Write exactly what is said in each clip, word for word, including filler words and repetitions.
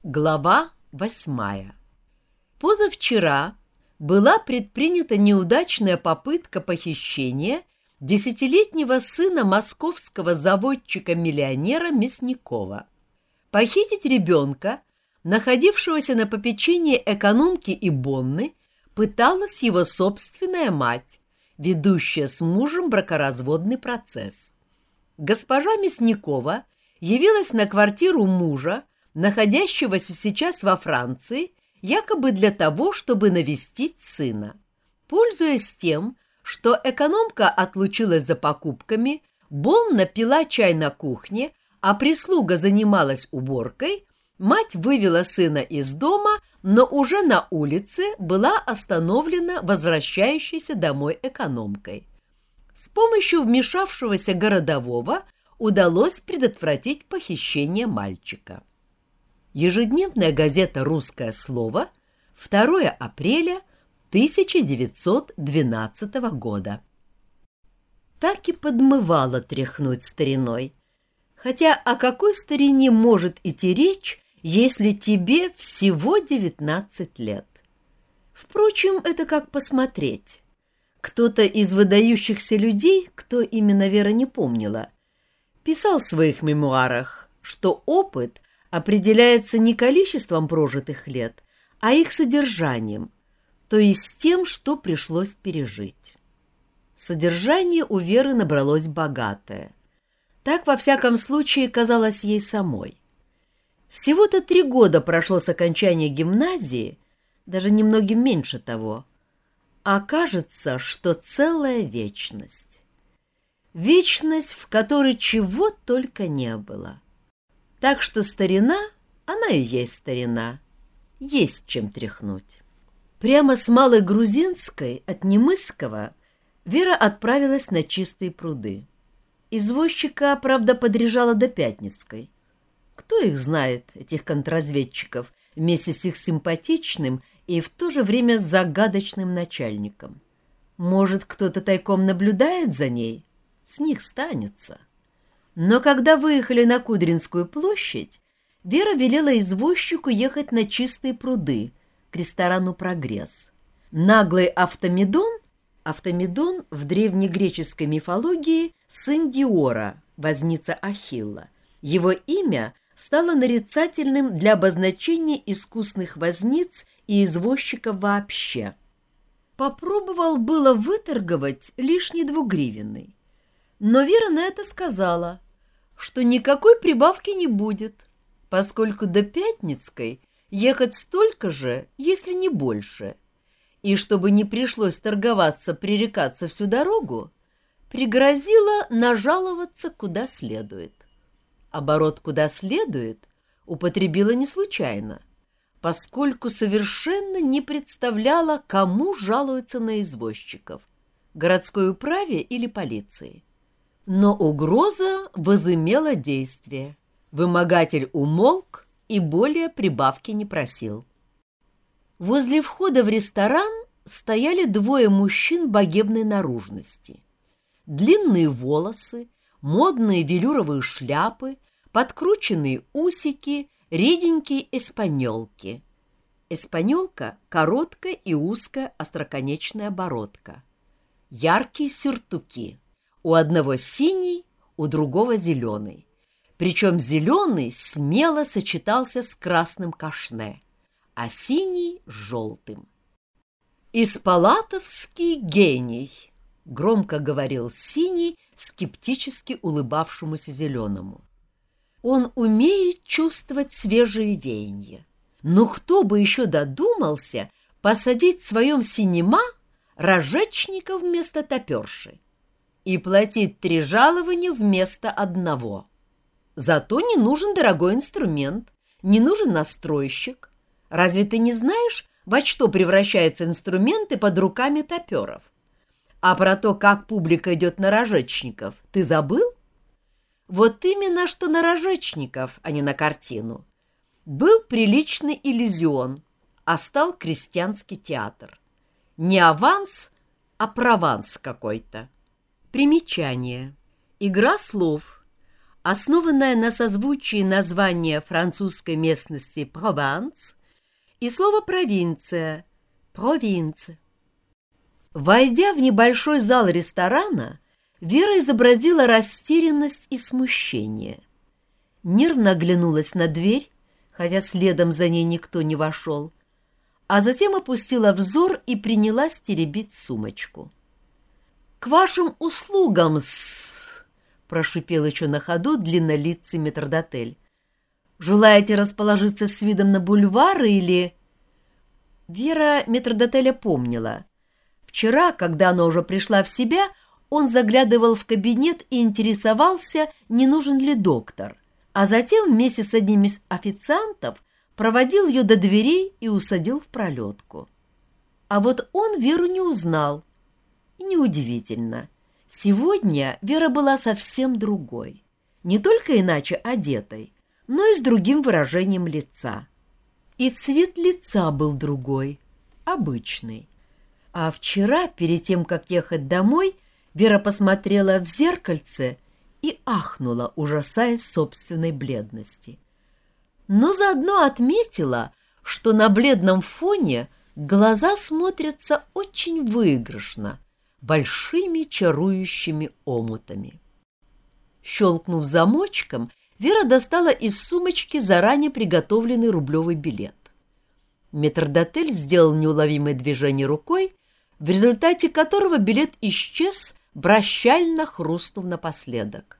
Глава восьмая. Позавчера была предпринята неудачная попытка похищения десятилетнего сына московского заводчика-миллионера Мясникова. Похитить ребенка, находившегося на попечении экономки и Бонны, пыталась его собственная мать, ведущая с мужем бракоразводный процесс. Госпожа Мясникова явилась на квартиру мужа, находящегося сейчас во Франции, якобы для того, чтобы навестить сына. Пользуясь тем, что экономка отлучилась за покупками, Бонна пила чай на кухне, а прислуга занималась уборкой, мать вывела сына из дома, но уже на улице была остановлена возвращающейся домой экономкой. С помощью вмешавшегося городового удалось предотвратить похищение мальчика. Ежедневная газета «Русское слово», второе апреля тысяча девятьсот двенадцатого года. Так и подмывало тряхнуть стариной. Хотя о какой старине может идти речь, если тебе всего девятнадцать лет? Впрочем, это как посмотреть. Кто-то из выдающихся людей, кто именно Вера не помнила, писал в своих мемуарах, что опыт определяется не количеством прожитых лет, а их содержанием, то есть тем, что пришлось пережить. Содержание у Веры набралось богатое. Так, во всяком случае, казалось ей самой. Всего-то три года прошло с окончания гимназии, даже немногим меньше того, а кажется, что целая вечность. Вечность, в которой чего только не было. Так что старина, она и есть старина, есть чем тряхнуть. Прямо с Малой Грузинской от Немысского Вера отправилась на Чистые пруды. Извозчика, правда, подряжала до Пятницкой. Кто их знает, этих контрразведчиков, вместе с их симпатичным и в то же время загадочным начальником? Может, кто-то тайком наблюдает за ней? С них станется. Но когда выехали на Кудринскую площадь, Вера велела извозчику ехать на Чистые пруды, к ресторану «Прогресс». Наглый Автомедон, Автомедон в древнегреческой мифологии сын Диора, возница Ахилла. Его имя стало нарицательным для обозначения искусных возниц и извозчиков вообще. Попробовал было выторговать лишний двугривенный, но Вера на это сказала, что никакой прибавки не будет, поскольку до Пятницкой ехать столько же, если не больше, и чтобы не пришлось торговаться, пререкаться всю дорогу, пригрозила нажаловаться куда следует. Оборот «куда следует» употребила не случайно, поскольку совершенно не представляла, кому жалуются на извозчиков — городской управе или полиции. Но угроза возымела действие. Вымогатель умолк и более прибавки не просил. Возле входа в ресторан стояли двое мужчин богемной наружности. Длинные волосы, модные велюровые шляпы, подкрученные усики, реденькие эспаньолки. Эспаньолка — короткая и узкая остроконечная бородка. Яркие сюртуки. У одного синий, у другого зеленый. Причем зеленый смело сочетался с красным кашне, а синий — с желтым. «Испалатовский гений», — громко говорил синий, скептически улыбавшемуся зеленому. «Он умеет чувствовать свежие веяния. Но кто бы еще додумался посадить в своем синема рожечника вместо топерши и платить три жалования вместо одного? Зато не нужен дорогой инструмент, не нужен настройщик. Разве ты не знаешь, во что превращаются инструменты под руками топеров? А про то, как публика идет на рожечников, ты забыл? Вот именно что на рожечников, а не на картину. Был приличный иллюзион, а стал крестьянский театр. Не аванс, а прованс какой-то. Примечание. Игра слов. основанное на созвучии названия французской местности Прованс и слово «провинция» — «провинц». Войдя в небольшой зал ресторана, Вера изобразила растерянность и смущение. Нервно оглянулась на дверь, хотя следом за ней никто не вошел, а затем опустила взор и принялась теребить сумочку. «К вашим услугам-с!» — прошипел еще на ходу длиннолицый метрдотель. «Желаете расположиться с видом на бульвар или...» Вера метрдотеля помнила. Вчера, когда она уже пришла в себя, он заглядывал в кабинет и интересовался, не нужен ли доктор, а затем вместе с одним из официантов проводил ее до дверей и усадил в пролетку. А вот он Веру не узнал. И неудивительно. Сегодня Вера была совсем другой. Не только иначе одетой, но и с другим выражением лица. И цвет лица был другой, обычный. А вчера, перед тем, как ехать домой, Вера посмотрела в зеркальце и ахнула, ужасаясь собственной бледности. Но заодно отметила, что на бледном фоне глаза смотрятся очень выигрышно, большими чарующими омутами. Щелкнув замочком, Вера достала из сумочки заранее приготовленный рублевый билет. Метрдотель сделал неуловимое движение рукой, в результате которого билет исчез, прощально хрустнув напоследок.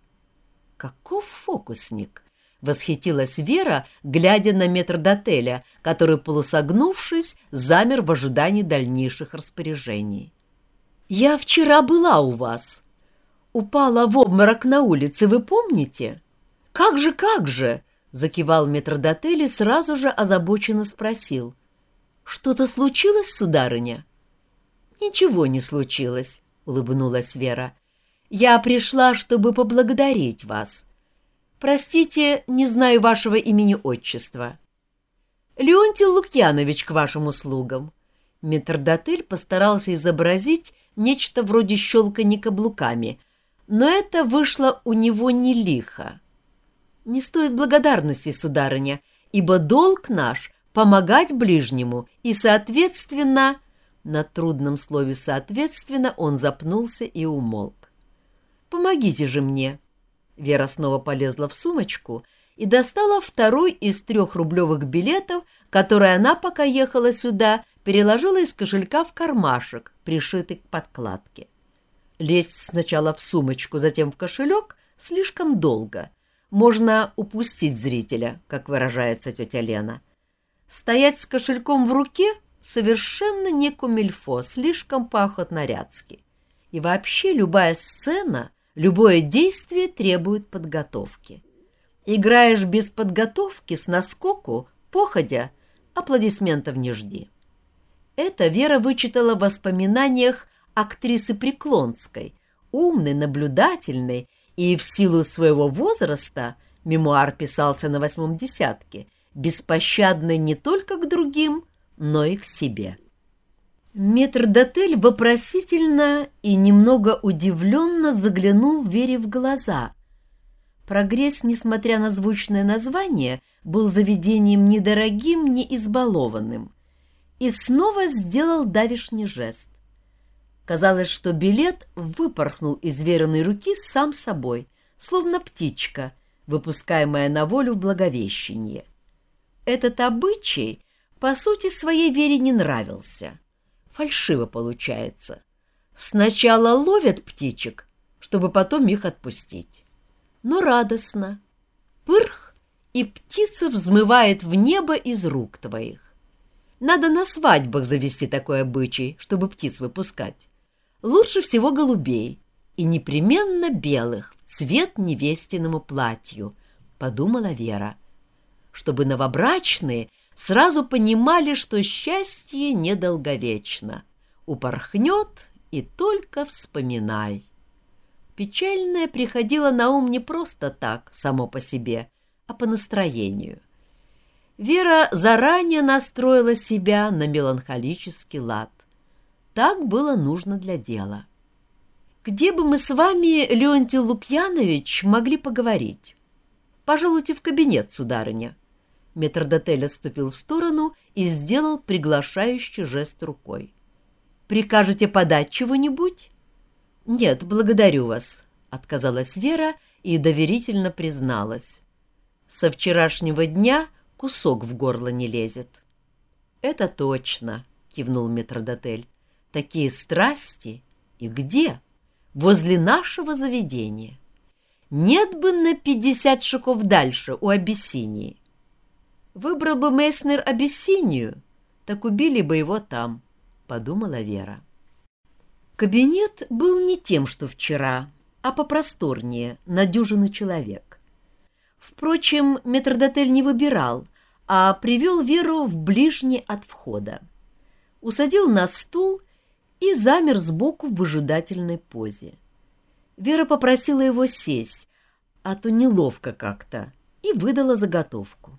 «Каков фокусник!» — восхитилась Вера, глядя на метрдотеля, который, полусогнувшись, замер в ожидании дальнейших распоряжений. «Я вчера была у вас. Упала в обморок на улице, вы помните?» «Как же, как же!» — закивал метрдотель и сразу же озабоченно спросил. «Что-то случилось, сударыня?» «Ничего не случилось», — улыбнулась Вера. «Я пришла, чтобы поблагодарить вас. Простите, не знаю вашего имени-отчества». «Леонтий Лукьянович к вашим услугам». Метрдотель постарался изобразить нечто вроде щелканья каблуками, но это вышло у него не лихо. «Не стоит благодарности, сударыня, ибо долг наш — помогать ближнему, и, соответственно...» На трудном слове «соответственно» он запнулся и умолк. «Помогите же мне!» Вера снова полезла в сумочку и достала второй из трех рублевых билетов, который она, пока ехала сюда, переложила из кошелька в кармашек, пришитый к подкладке. Лезть сначала в сумочку, затем в кошелек слишком долго. Можно упустить зрителя, как выражается тетя Лена. Стоять с кошельком в руке совершенно не кумильфо, слишком по-охотнорядски. И вообще любая сцена, любое действие требует подготовки. Играешь без подготовки, с наскоку, походя, аплодисментов не жди. Это Вера вычитала в воспоминаниях актрисы Преклонской, умной, наблюдательной, и в силу своего возраста, мемуар писался на восьмом десятке, беспощадной не только к другим, но и к себе. Метрдотель вопросительно и немного удивленно заглянул Вере в глаза. Прогресс, несмотря на звучное название, был заведением недорогим, не избалованным, и снова сделал давишний жест. Казалось, что билет выпорхнул из Вериной руки сам собой, словно птичка, выпускаемая на волю в Благовещенье. Этот обычай по сути своей Вере не нравился. Фальшиво получается. Сначала ловят птичек, чтобы потом их отпустить. Но радостно. Пырх, и птица взмывает в небо из рук твоих. Надо на свадьбах завести такой обычай, чтобы птиц выпускать. Лучше всего голубей и непременно белых, в цвет невестиному платью, подумала Вера, чтобы новобрачные сразу понимали, что счастье недолговечно. Упорхнет и только вспоминай. Печальное приходило на ум не просто так, само по себе, а по настроению. Вера заранее настроила себя на меланхолический лад. Так было нужно для дела. где бы мы с вами, Леонтий Лукьянович, могли поговорить? Пожалуйте в кабинет, сударыня». Метрдотель отступил в сторону и сделал приглашающий жест рукой. «Прикажете подать чего-нибудь?» «Нет, благодарю вас», — отказалась Вера и доверительно призналась. «Со вчерашнего дня кусок в горло не лезет». «Это точно», — кивнул метрдотель. «Такие страсти! И где? Возле нашего заведения. Нет бы на пятьдесят шагов дальше, у Абиссинии. Выбрал бы Месснер Абиссинию, так убили бы его там», — подумала Вера. Кабинет был не тем, что вчера, а попросторнее, на дюжину человек. Впрочем, метрдотель не выбирал, а привел Веру в ближний от входа. Усадил на стул и замер сбоку в выжидательной позе. Вера попросила его сесть, а то неловко как-то, и выдала заготовку.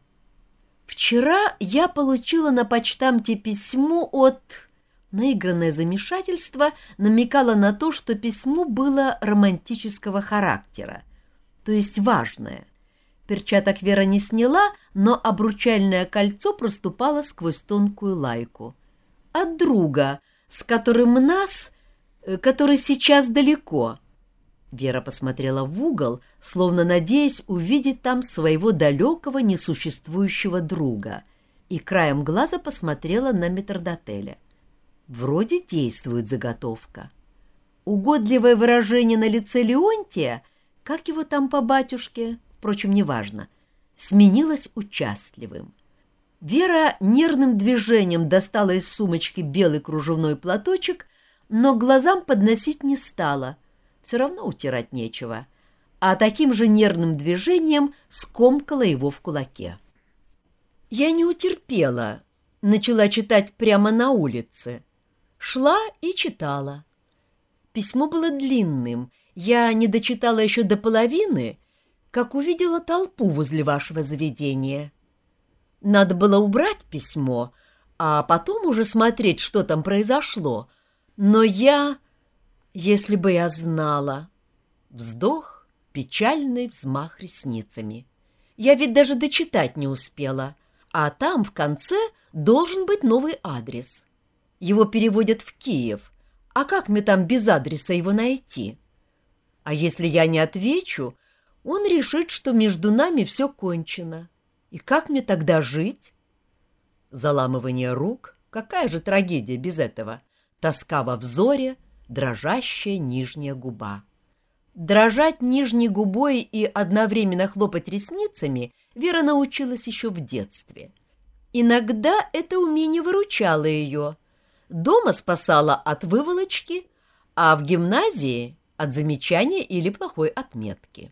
«Вчера я получила на почтамте письмо от...» Наигранное замешательство намекало на то, что письмо было романтического характера, то есть важное. Перчаток Вера не сняла, но обручальное кольцо проступало сквозь тонкую лайку. «От друга, с которым нас... который сейчас далеко». Вера посмотрела в угол, словно надеясь увидеть там своего далекого несуществующего друга, и краем глаза посмотрела на метрдотеля. Вроде действует заготовка. Угодливое выражение на лице Леонтия, как его там по батюшке, впрочем, неважно, сменилось участливым. Вера нервным движением достала из сумочки белый кружевной платочек, но глазам подносить не стала, все равно утирать нечего, а таким же нервным движением скомкала его в кулаке. Я не утерпела, начала читать прямо на улице. Шла и читала. Письмо было длинным, я не дочитала еще до половины, как увидела толпу возле вашего заведения. Надо было убрать письмо, а потом уже смотреть, что там произошло. Но я... Если бы я знала... Вздох, печальный взмах ресницами. Я ведь даже дочитать не успела, а там в конце должен быть новый адрес. Его переводят в Киев, а как мне там без адреса его найти? А если я не отвечу, он решит, что между нами все кончено. И как мне тогда жить? Заламывание рук, какая же трагедия без этого? Тоска во взоре, дрожащая нижняя губа. Дрожать нижней губой и одновременно хлопать ресницами Вера научилась еще в детстве. Иногда это умение выручало ее. Дома спасало от выволочки, а в гимназии — от замечания или плохой отметки.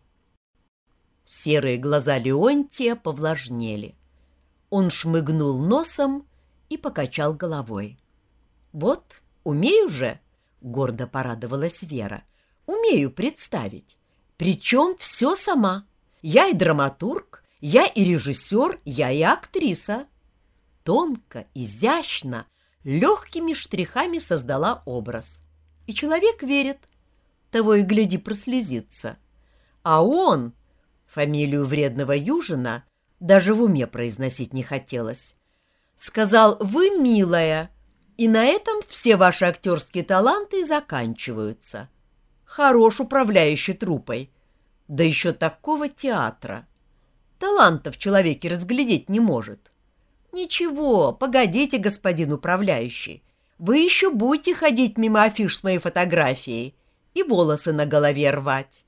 Серые глаза Леонтия повлажнели. Он шмыгнул носом и покачал головой. «Вот, умею же!» — гордо порадовалась Вера. «Умею представить. Причем все сама. Я и драматург, я и режиссер, я и актриса». Тонко, изящно, легкими штрихами создала образ. И человек верит, того и гляди прослезится. А он, фамилию вредного Южина, даже в уме произносить не хотелось, сказал: «Вы милая, и на этом все ваши актерские таланты и заканчиваются. Хорош управляющий труппой, да еще такого театра. Таланта в человеке разглядеть не может». «Ничего, погодите, господин управляющий, вы еще будете ходить мимо афиш с моей фотографией и волосы на голове рвать».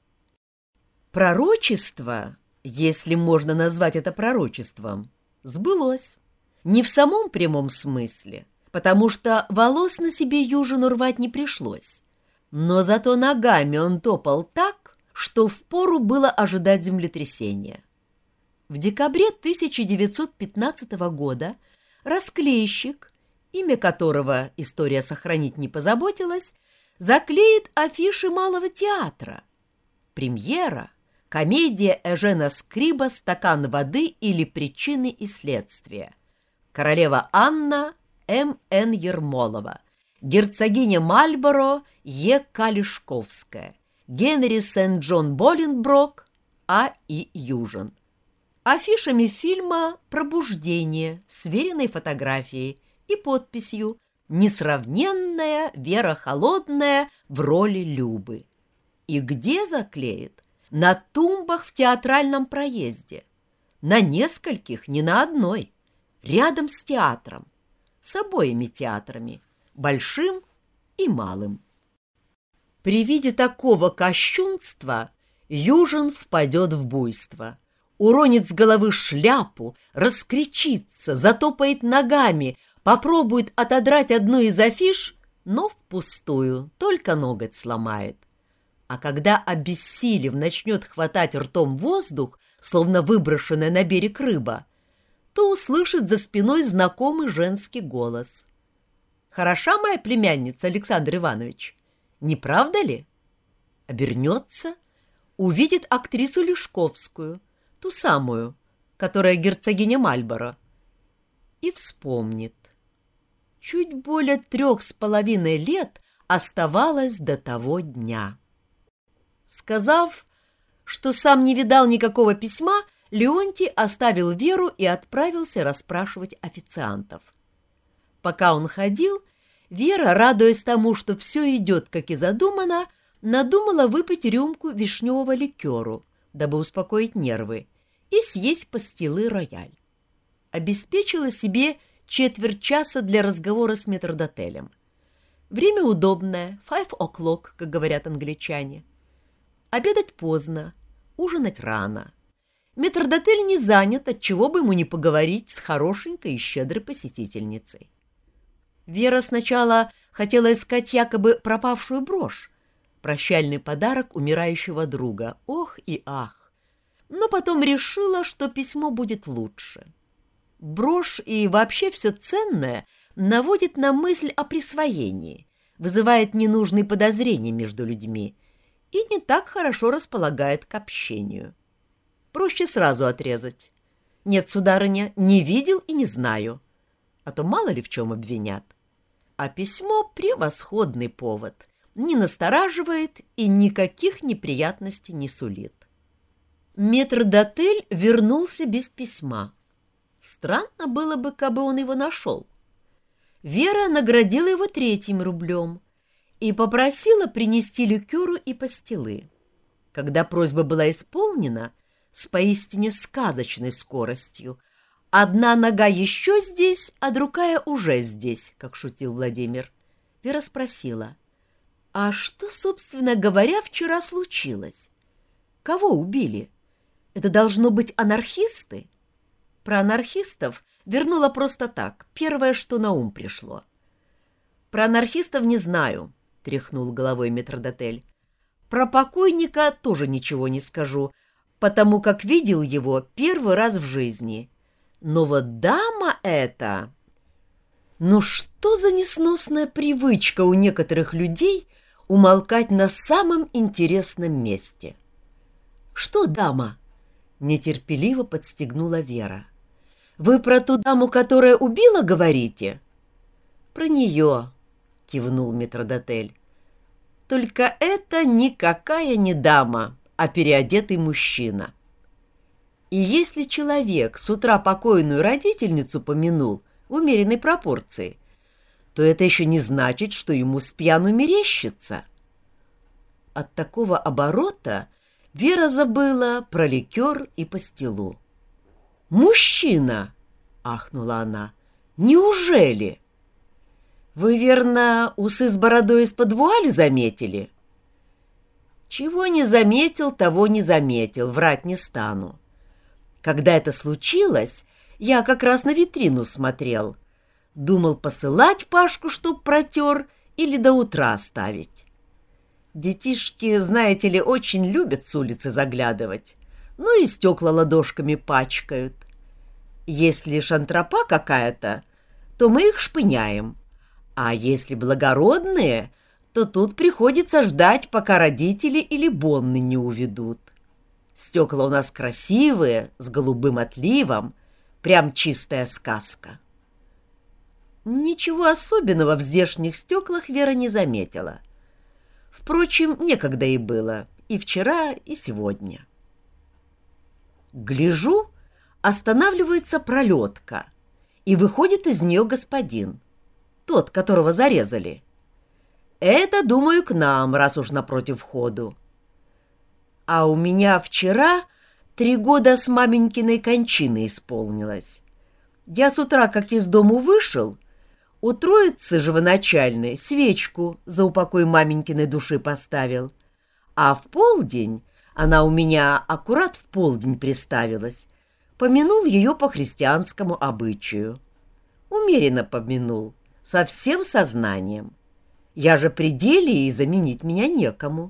Пророчество, если можно назвать это пророчеством, сбылось. Не в самом прямом смысле, потому что волос на себе Южину рвать не пришлось, но зато ногами он топал так, что впору было ожидать землетрясения. В декабре тысяча девятьсот пятнадцатого года расклейщик, имя которого история сохранить не позаботилась, заклеит афиши Малого театра. Премьера — комедия Эжена Скриба «Стакан воды или причины и следствия». Королева Анна М Н Ермолова. герцогиня Мальборо Е. Калишковская, Генри Сент-Джон Боленброк А. И. Южин. Афишами фильма «Пробуждение» с сверенной фотографией и подписью «Несравненная Вера Холодная в роли Любы». И где заклеит? На тумбах в театральном проезде. На нескольких, не на одной. Рядом с театром. С обоими театрами. Большим и малым. При виде такого кощунства Южин впадет в буйство. Уронит с головы шляпу, раскричится, затопает ногами, попробует отодрать одну из афиш, но впустую, только ноготь сломает. А когда, обессилев, начнет хватать ртом воздух, словно выброшенная на берег рыба, то услышит за спиной знакомый женский голос. «Хороша моя племянница, Александр Иванович? Не правда ли?» Обернется, увидит актрису Лешковскую, ту самую, которая герцогиня Мальборо, и вспомнит. Чуть более трех с половиной лет оставалось до того дня. Сказав, что сам не видал никакого письма, Леонтий оставил Веру и отправился расспрашивать официантов. Пока он ходил, Вера, радуясь тому, что все идет, как и задумано, надумала выпить рюмку вишневого ликеру, дабы успокоить нервы, и съесть пастилы рояль. Обеспечила себе четверть часа для разговора с метрдотелем. Время удобное, five o'clock, как говорят англичане. Обедать поздно, ужинать рано. Метрдотель не занят, отчего бы ему не поговорить с хорошенькой и щедрой посетительницей. Вера сначала хотела искать якобы пропавшую брошь, прощальный подарок умирающего друга, ох и ах, но потом решила, что письмо будет лучше. Брошь и вообще все ценное наводит на мысль о присвоении, вызывает ненужные подозрения между людьми и не так хорошо располагает к общению. Проще сразу отрезать. Нет, сударыня, не видел и не знаю, а то мало ли в чем обвинят. А письмо — превосходный повод, не настораживает и никаких неприятностей не сулит. Метрдотель вернулся без письма. Странно было бы, кабы он его нашел. Вера наградила его третьим рублем и попросила принести ликеру и пастилы. Когда просьба была исполнена, с поистине сказочной скоростью, одна нога еще здесь, а другая уже здесь, как шутил Владимир, Вера спросила: «А что, собственно говоря, вчера случилось? Кого убили? Это должно быть анархисты?» Про анархистов вернула просто так, первое, что на ум пришло. «Про анархистов не знаю», — тряхнул головой метрдотель. «Про покойника тоже ничего не скажу, потому как видел его первый раз в жизни. Но вот дама эта...» Ну что за несносная привычка у некоторых людей умолкать на самом интересном месте? «Что дама?» — нетерпеливо подстегнула Вера. «Вы про ту даму, которая убила, говорите?» «Про нее», — кивнул метрдотель. «Только это никакая не дама, а переодетый мужчина. И если человек с утра покойную родительницу помянул в умеренной пропорции, то это еще не значит, что ему спьяну мерещится». От такого оборота Вера забыла про ликер и пастилу. «Мужчина!» — ахнула она. «Неужели? Вы, верно, усы с бородой из-под вуали заметили?» «Чего не заметил, того не заметил, врать не стану. Когда это случилось, я как раз на витрину смотрел. Думал посылать Пашку, чтоб протер, или до утра оставить. Детишки, знаете ли, очень любят с улицы заглядывать. Ну и стекла ладошками пачкают. Если шантропа какая-то, то мы их шпыняем. А если благородные, то тут приходится ждать, пока родители или бонны не уведут. Стекла у нас красивые, с голубым отливом, прям чистая сказка». Ничего особенного в здешних стеклах Вера не заметила. Впрочем, некогда и было, и вчера, и сегодня. Гляжу, останавливается пролетка, и выходит из нее господин, тот, которого зарезали. Это, думаю, к нам, раз уж напротив входу. А у меня вчера три года с маменькиной кончины исполнилось. Я с утра, как из дому вышел, у троицы живоначальной свечку за упокой маменькиной души поставил, а в полдень, она у меня аккурат в полдень приставилась, помянул ее по христианскому обычаю. Умеренно помянул, со всем сознанием. Я же при деле, и заменить меня некому.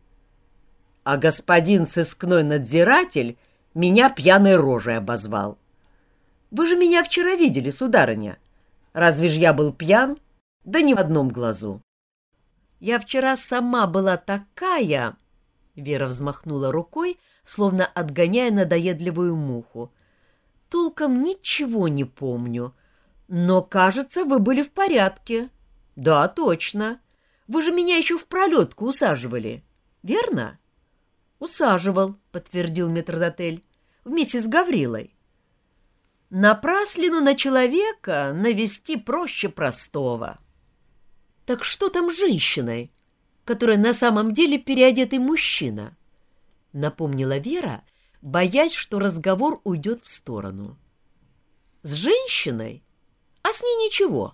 А господин сыскной надзиратель меня пьяной рожей обозвал. Вы же меня вчера видели, сударыня. Разве ж я был пьян? Да ни в одном глазу. Я вчера сама была такая... Вера взмахнула рукой, словно отгоняя надоедливую муху. Толком ничего не помню. Но, кажется, вы были в порядке. Да, точно. Вы же меня еще в пролетку усаживали. Верно? Усаживал, подтвердил метрдотель, вместе с Гаврилой. Напраслину на человека навести проще простого. Так что там с женщиной, которая на самом деле переодетый мужчина? Напомнила Вера, боясь, что разговор уйдет в сторону. С женщиной? А с ней ничего.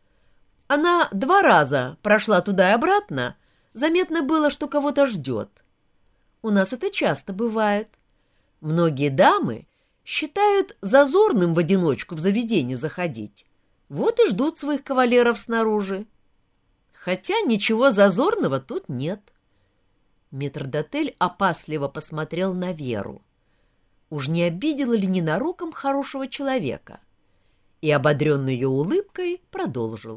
Она два раза прошла туда и обратно, заметно было, что кого-то ждет. У нас это часто бывает. Многие дамы считают зазорным в одиночку в заведение заходить. Вот и ждут своих кавалеров снаружи. Хотя ничего зазорного тут нет. Метрдотель опасливо посмотрел на Веру. Уж не обидела ли ненароком хорошего человека? И, ободренный ее улыбкой, продолжил.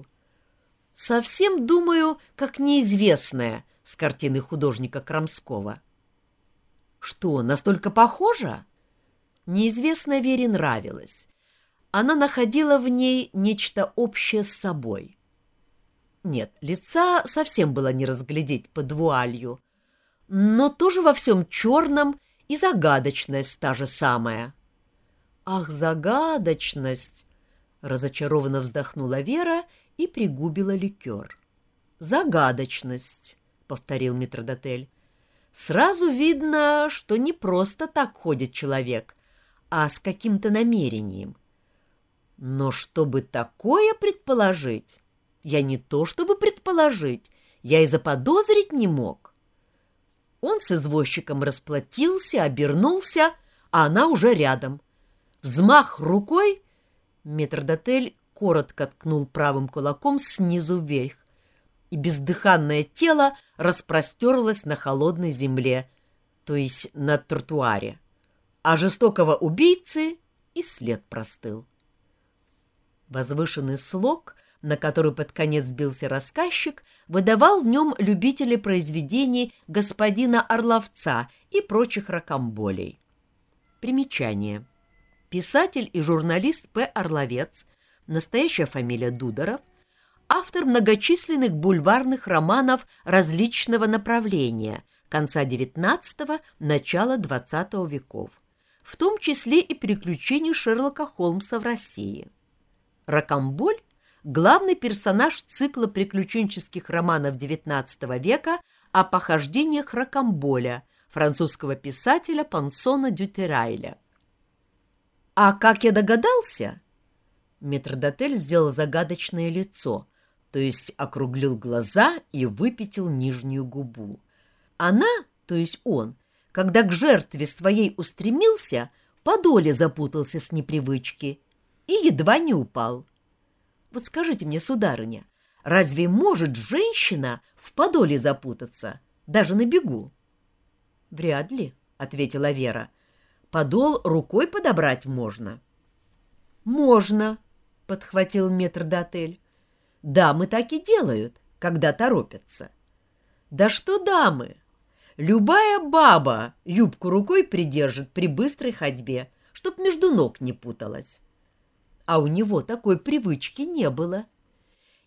Совсем, думаю, как неизвестная с картины художника Крамского. Что, настолько похожа? Неизвестная Вере нравилась. Она находила в ней нечто общее с собой. Нет, лица совсем было не разглядеть под вуалью, но тоже во всем черном и загадочность та же самая. «Ах, загадочность!» — разочарованно вздохнула Вера и пригубила ликер. «Загадочность», — повторил метрдотель. «Сразу видно, что не просто так ходит человек, а с каким-то намерением. Но чтобы такое предположить, я не то чтобы предположить, я и заподозрить не мог». Он с извозчиком расплатился, обернулся, а она уже рядом. Взмах рукой, метрдотель коротко ткнул правым кулаком снизу вверх, и бездыханное тело распростерлось на холодной земле, то есть на тротуаре, а жестокого убийцы и след простыл. Возвышенный слог, на который под конец сбился рассказчик, выдавал в нем любителей произведений господина Орловца и прочих ракомболей. Примечание. Писатель и журналист П. Орловец, настоящая фамилия Дудоров, автор многочисленных бульварных романов различного направления конца девятнадцатого — начала двадцатого веков, в том числе и приключений Шерлока Холмса в России. Ракомболь — главный персонаж цикла приключенческих романов девятнадцатого века о похождениях Ракомболя, французского писателя Пансона Дютерайля. «А как я догадался?» Метрдотель сделал загадочное лицо, то есть округлил глаза и выпятил нижнюю губу. Она, то есть он, когда к жертве своей устремился, в подоле запутался с непривычки и едва не упал. Вот скажите мне, сударыня, разве может женщина в подоле запутаться, даже на бегу? — Вряд ли, — ответила Вера. — Подол рукой подобрать можно. — Можно, — подхватил метрдотель. — Дамы так и делают, когда торопятся. Да что дамы! Любая баба юбку рукой придержит при быстрой ходьбе, чтоб между ног не путалась. А у него такой привычки не было.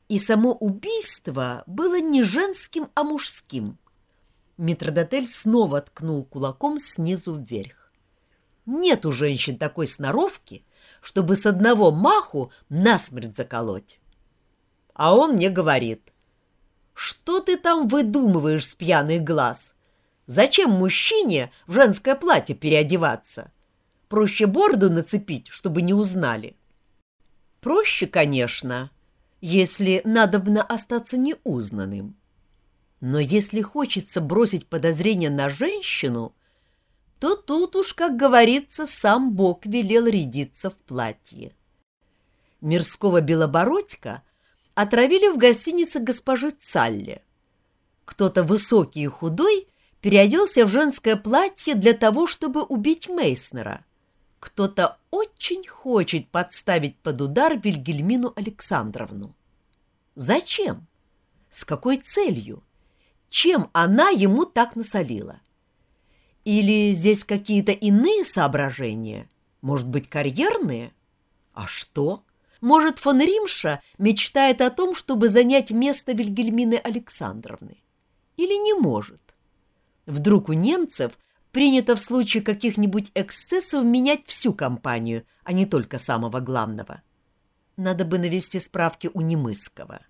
и само убийство было не женским, а мужским. Метрдотель снова ткнул кулаком снизу вверх. Нет у женщин такой сноровки, чтобы с одного маху насмерть заколоть. А он мне говорит: «Что ты там выдумываешь с пьяных глаз? Зачем мужчине в женское платье переодеваться? Проще бороду нацепить, чтобы не узнали». Проще, конечно, если надобно остаться неузнанным. Но если хочется бросить подозрение на женщину, то тут уж, как говорится, сам Бог велел рядиться в платье. Мирского Белобородька отравили в гостинице госпожи Цалле. Кто-то высокий и худой переоделся в женское платье для того, чтобы убить Мейснера. Кто-то очень хочет подставить под удар Вильгельмину Александровну. Зачем? С какой целью? Чем она ему так насолила? Или здесь какие-то иные соображения? Может быть, карьерные? А что? Может, фон Римша мечтает о том, чтобы занять место Вильгельмины Александровны? Или не может? Вдруг у немцев принято в случае каких-нибудь эксцессов менять всю компанию, а не только самого главного. Надо бы навести справки у Немысского.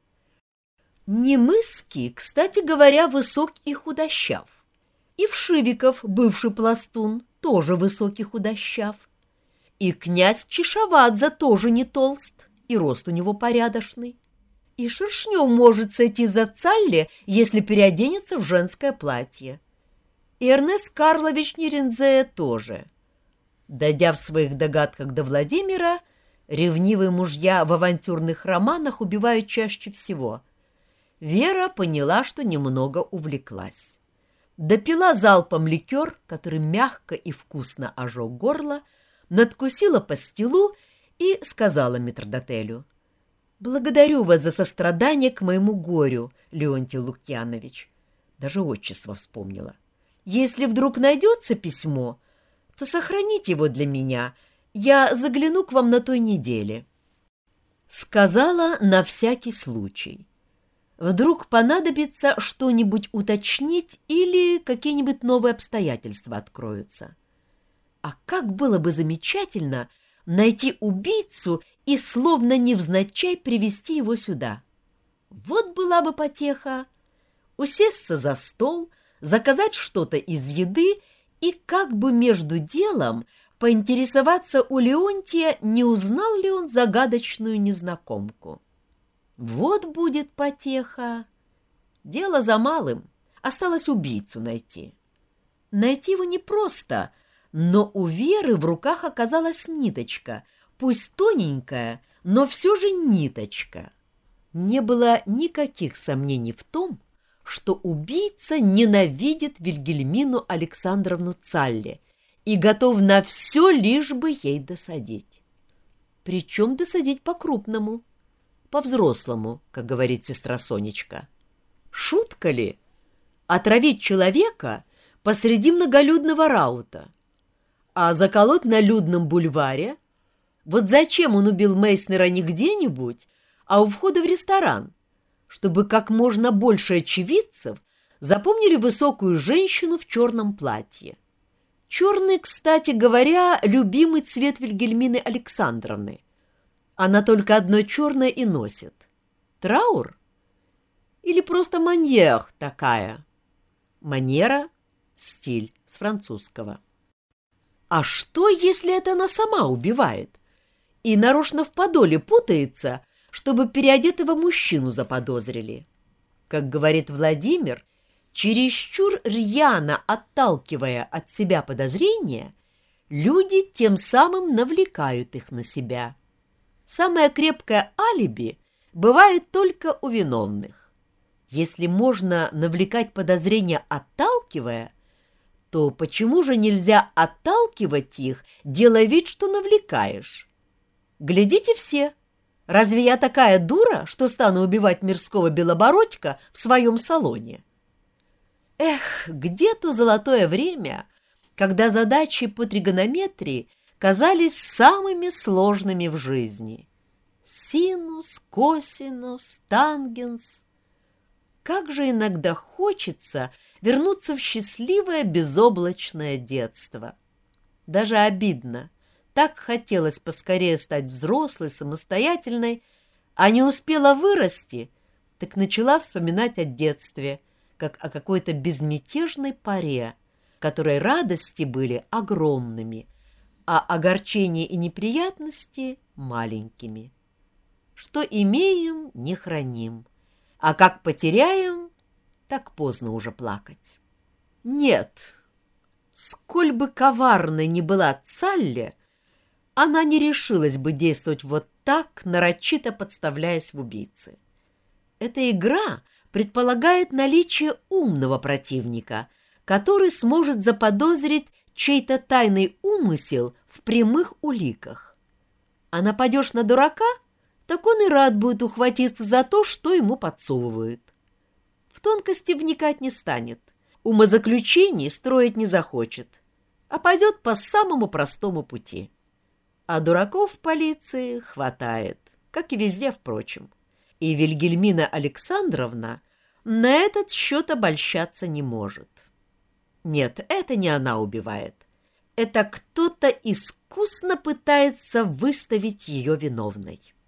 Немысский, кстати говоря, высок и худощав. И Вшивиков, бывший пластун, тоже высокий худощав. И князь Чешавадзе тоже не толст, и рост у него порядочный. И Шершнев может сойти за Цалле, если переоденется в женское платье. И Эрнест Карлович Нерензея тоже. Дойдя в своих догадках до Владимира, ревнивые мужья в авантюрных романах убивают чаще всего. Вера поняла, что немного увлеклась. Допила залпом ликер, который мягко и вкусно ожег горло, надкусила пастилу и сказала метрдотелю: «Благодарю вас за сострадание к моему горю, Леонтий Лукьянович». Даже отчество вспомнила. «Если вдруг найдется письмо, то сохраните его для меня. Я загляну к вам на той неделе». Сказала на всякий случай. Вдруг понадобится что-нибудь уточнить или какие-нибудь новые обстоятельства откроются. А как было бы замечательно найти убийцу и словно невзначай привести его сюда. Вот была бы потеха. Усесться за стол, заказать что-то из еды и как бы между делом поинтересоваться у Леонтия, не узнал ли он загадочную незнакомку. Вот будет потеха. Дело за малым. Осталось убийцу найти. Найти его непросто, но у Веры в руках оказалась ниточка, пусть тоненькая, но все же ниточка. Не было никаких сомнений в том, что убийца ненавидит Вильгельмину Александровну Цалле и готов на все, лишь бы ей досадить. Причем досадить по-крупному, по-взрослому, как говорит сестра Сонечка. Шутка ли? Отравить человека посреди многолюдного раута, а заколоть на людном бульваре? Вот зачем он убил Мейснера не где-нибудь, а у входа в ресторан, чтобы как можно больше очевидцев запомнили высокую женщину в черном платье. Черный, кстати говоря, любимый цвет Вильгельмины Александровны. Она только одно черное и носит. Траур? Или просто маньер такая? Манера — стиль с французского. А что, если это она сама убивает и нарочно в подоле путается, чтобы переодетого мужчину заподозрили? Как говорит Владимир, чересчур рьяно отталкивая от себя подозрения, люди тем самым навлекают их на себя. Самое крепкое алиби бывает только у виновных. Если можно навлекать подозрения отталкивая, то почему же нельзя отталкивать их, делая вид, что навлекаешь? Глядите все. Разве я такая дура, что стану убивать Мирского Белобородька в своем салоне? Эх, где то золотое время, когда задачи по тригонометрии казались самыми сложными в жизни. Синус, косинус, тангенс. Как же иногда хочется вернуться в счастливое безоблачное детство. Даже обидно. Так хотелось поскорее стать взрослой, самостоятельной, а не успела вырасти, так начала вспоминать о детстве, как о какой-то безмятежной поре, которой радости были огромными, а огорчения и неприятности — маленькими. Что имеем, не храним, а как потеряем, так поздно уже плакать. Нет, сколь бы коварной ни была Цалли, она не решилась бы действовать вот так, нарочито подставляясь в убийцы. Эта игра предполагает наличие умного противника, который сможет заподозрить чей-то тайный умысел в прямых уликах. А нападешь на дурака, так он и рад будет ухватиться за то, что ему подсовывают. В тонкости вникать не станет, умозаключений строить не захочет, а пойдет по самому простому пути. А дураков в полиции хватает, как и везде, впрочем. И Вильгельмина Александровна на этот счет обольщаться не может. Нет, это не она убивает. Это кто-то искусно пытается выставить ее виновной.